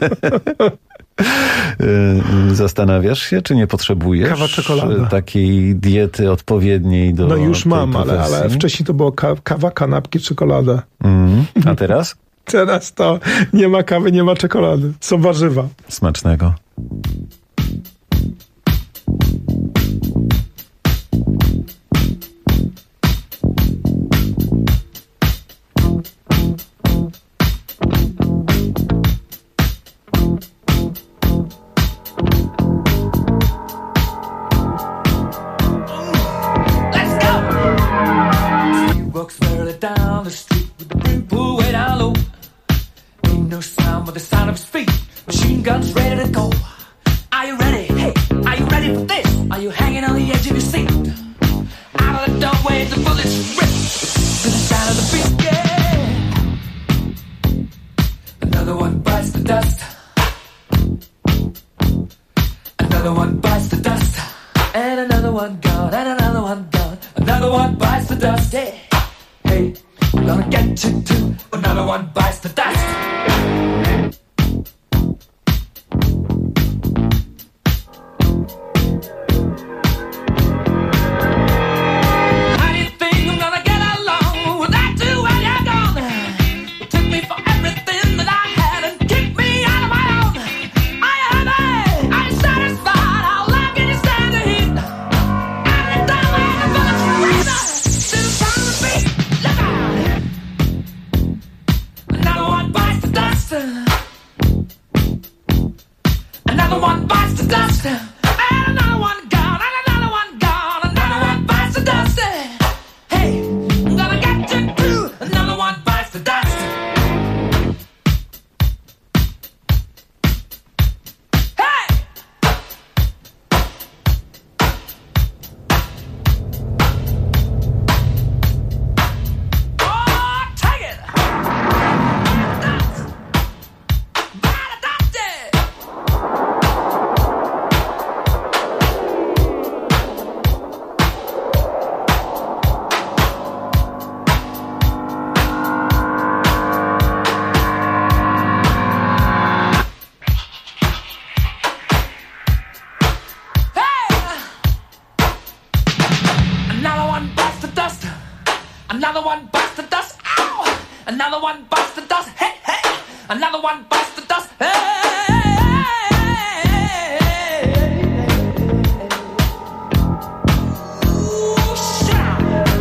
zastanawiasz się, czy nie potrzebujesz takiej diety odpowiedniej do już tej mam, profesji? ale wcześniej to było kawa, kanapki, czekolada. A teraz? Teraz to nie ma kawy, nie ma czekolady. Są warzywa. Smacznego. Walks fairly down the street with the brim pulled way down low. Ain't no sound but the sound of his feet. Machine guns ready to go. Another one bites the dust, and another one gone, and another one gone. Another one bites the dust. Hey, hey, I'm gonna get you too. Another one bites the dust. Another one bites the dust, and another one gone, and another one gone. Another one bites the dust. Hey, I'm gonna get you too. Another one bites the dust. Hey! Oh, take it! Another one bites the dust. Another one bites the dust. Ow! Another one bites the dust. Hey, hey! Another one bites the dust. Hey! Ooh, shout!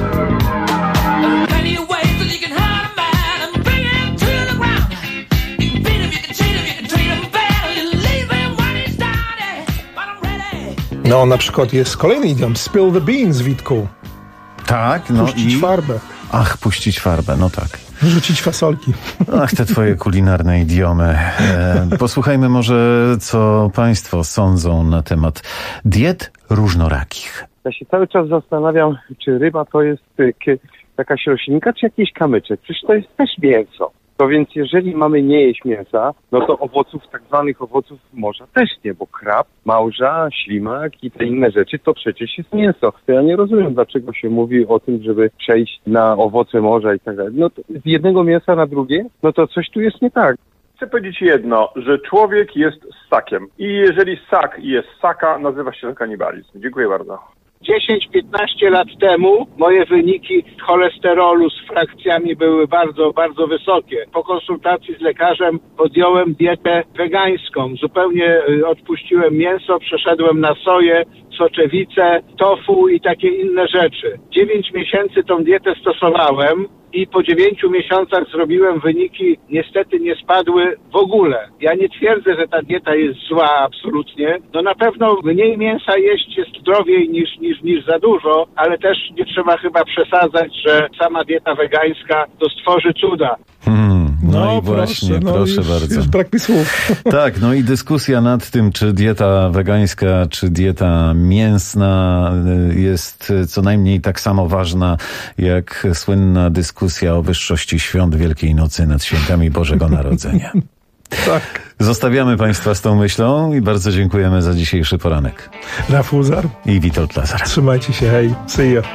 There are plenty of ways that you can hurt a man and bring him to the ground. You can beat him, you can cheat him, you can treat him bad, or you leave him when he's down. But I'm ready. No, na przykład jest kolejny idiom. Spill the beans, Witku. Tak, no puścić farbę. Ach, puścić farbę, no tak. Rzucić fasolki. Ach, te twoje kulinarne idiomy. Posłuchajmy może, co państwo sądzą na temat diet różnorakich. Ja się cały czas zastanawiam, czy ryba to jest jakaś roślinka, czy jakiś kamyczek. Przecież to jest też mięso. To więc jeżeli mamy nie jeść mięsa, no to owoców, tak zwanych owoców morza też nie, bo krab, małża, ślimak i te inne rzeczy to przecież jest mięso. To ja nie rozumiem, dlaczego się mówi o tym, żeby przejść na owoce morza i tak dalej. No to z jednego mięsa na drugie, no to coś tu jest nie tak. Chcę powiedzieć jedno, że człowiek jest ssakiem i jeżeli ssak jest ssaka, nazywa się to kanibalizm. Dziękuję bardzo. 10-15 lat temu moje wyniki cholesterolu z frakcjami były bardzo, bardzo wysokie. Po konsultacji z lekarzem podjąłem dietę wegańską. Zupełnie odpuściłem mięso, przeszedłem na soję, soczewicę, tofu i takie inne rzeczy. 9 miesięcy tą dietę stosowałem i po 9 miesiącach zrobiłem wyniki, niestety nie spadły w ogóle. Ja nie twierdzę, że ta dieta jest zła absolutnie. No na pewno mniej mięsa jeść jest zdrowiej niż za dużo, ale też nie trzeba chyba przesadzać, że sama dieta wegańska to stworzy cuda. No i właśnie, proszę bardzo. Już brak mi słów. Tak, no i dyskusja nad tym, czy dieta wegańska, czy dieta mięsna jest co najmniej tak samo ważna, jak słynna dyskusja o wyższości świąt Wielkiej Nocy nad świętami Bożego Narodzenia. Tak. Zostawiamy państwa z tą myślą i bardzo dziękujemy za dzisiejszy poranek. Rafał Łzar i Witold Lazar. Trzymajcie się, hej, see ya.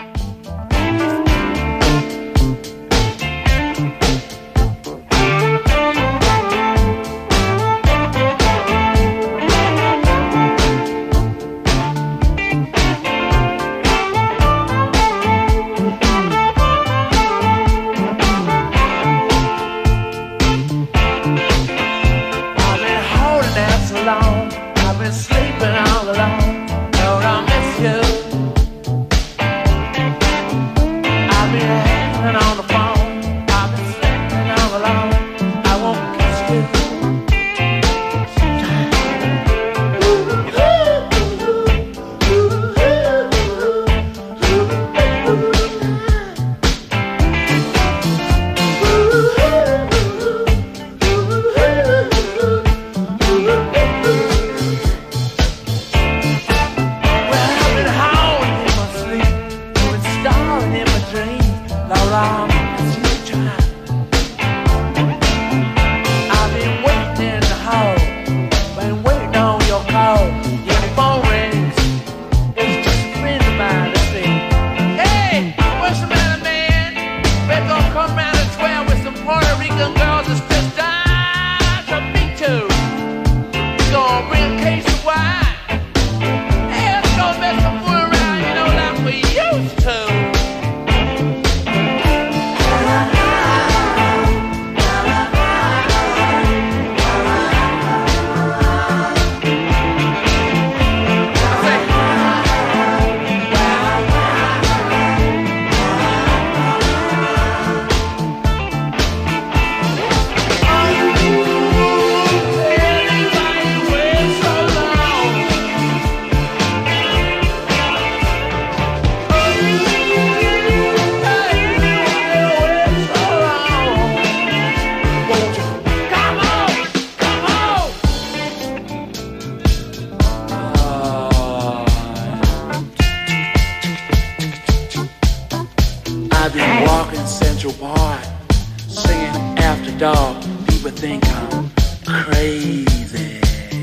dog, people think I'm crazy.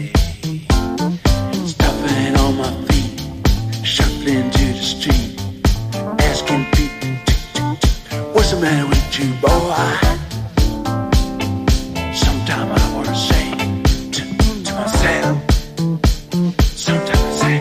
Stuffing on my feet, shuffling to the street, asking people, what's the matter with you, boy? Sometimes I want to say to myself, sometimes I say,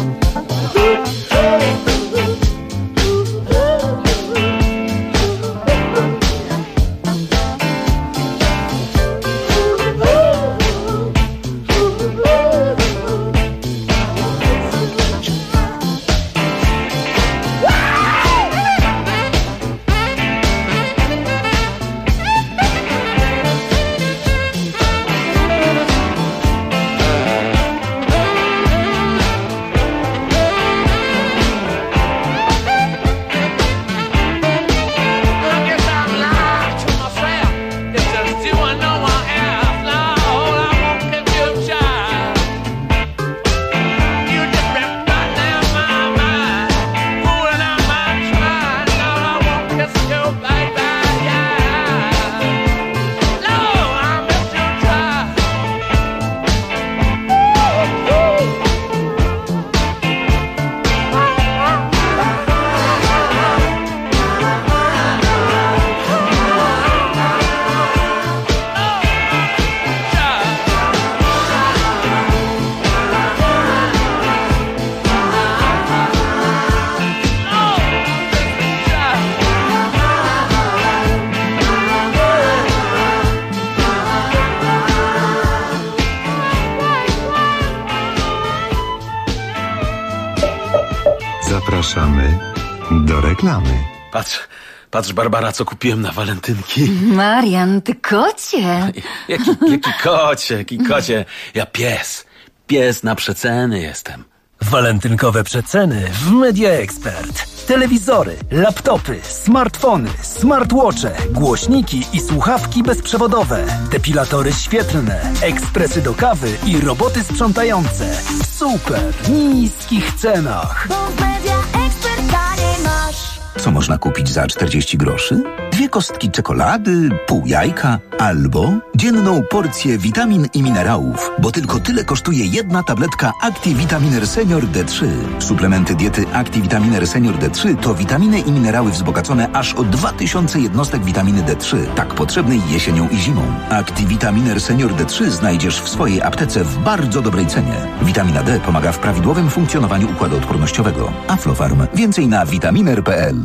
Zapraszamy do reklamy. Patrz, Barbara, co kupiłem na walentynki. Marian, ty kocie. Jaki kocie? Ja pies. Pies na przeceny jestem. Walentynkowe przeceny w Media Expert. Telewizory, laptopy, smartfony, smartwatche, głośniki i słuchawki bezprzewodowe, depilatory świetlne, ekspresy do kawy i roboty sprzątające w super niskich cenach. Bo w Media Expert taniej masz. Co można kupić za 40 groszy? 2 kostki czekolady, pół jajka albo dzienną porcję witamin i minerałów, bo tylko tyle kosztuje jedna tabletka ActiVitaminer Senior D3. Suplementy diety ActiVitaminer Senior D3 to witaminy i minerały wzbogacone aż o 2000 jednostek witaminy D3, tak potrzebnej jesienią i zimą. ActiVitaminer Senior D3 znajdziesz w swojej aptece w bardzo dobrej cenie. Witamina D pomaga w prawidłowym funkcjonowaniu układu odpornościowego. Aflofarm. Więcej na vitaminer.pl.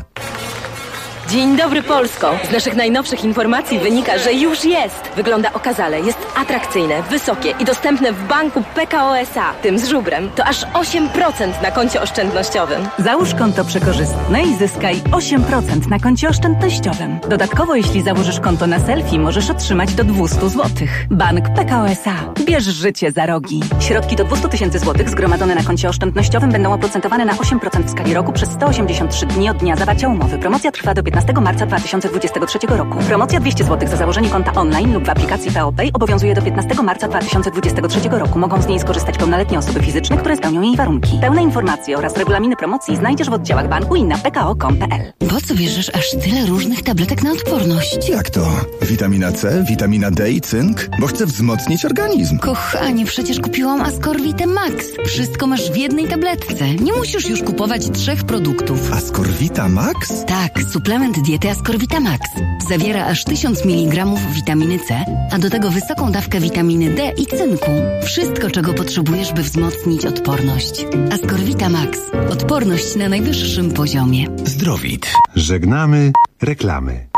Dzień dobry, Polsko! Z naszych najnowszych informacji wynika, że już jest. Wygląda okazale, jest atrakcyjne, wysokie i dostępne w banku PKO SA. Tym z żubrem to aż 8% na koncie oszczędnościowym. Załóż konto przekorzystne i zyskaj 8% na koncie oszczędnościowym. Dodatkowo, jeśli założysz konto na selfie, możesz otrzymać do 200 zł. Bank PKO SA. Bierz życie za rogi. Środki do 200 000 złotych zgromadzone na koncie oszczędnościowym będą oprocentowane na 8% w skali roku przez 183 dni od dnia zawarcia umowy. Promocja trwa do 15 marca 2023 roku. Promocja 200 zł za założenie konta online lub w aplikacji PeoPay obowiązuje do 15 marca 2023 roku. Mogą z niej skorzystać pełnoletnie osoby fizyczne, które spełnią jej warunki. Pełne informacje oraz regulaminy promocji znajdziesz w oddziałach banku i na pko.com.pl. Po co bierzesz aż tyle różnych tabletek na odporność? Jak to? Witamina C, witamina D i cynk? Bo chcę wzmocnić organizm. Kochanie, przecież kupiłam Ascorvite Max. Wszystko masz w jednej tabletce. Nie musisz już kupować 3 produktów. Ascorvita Max? Tak, suplement diety Ascorvita Max. Zawiera aż 1000 mg witaminy C, a do tego wysoką dawkę witaminy D i cynku. Wszystko, czego potrzebujesz, by wzmocnić odporność. Ascorvita Max. Odporność na najwyższym poziomie. Zdrowit. Żegnamy reklamy.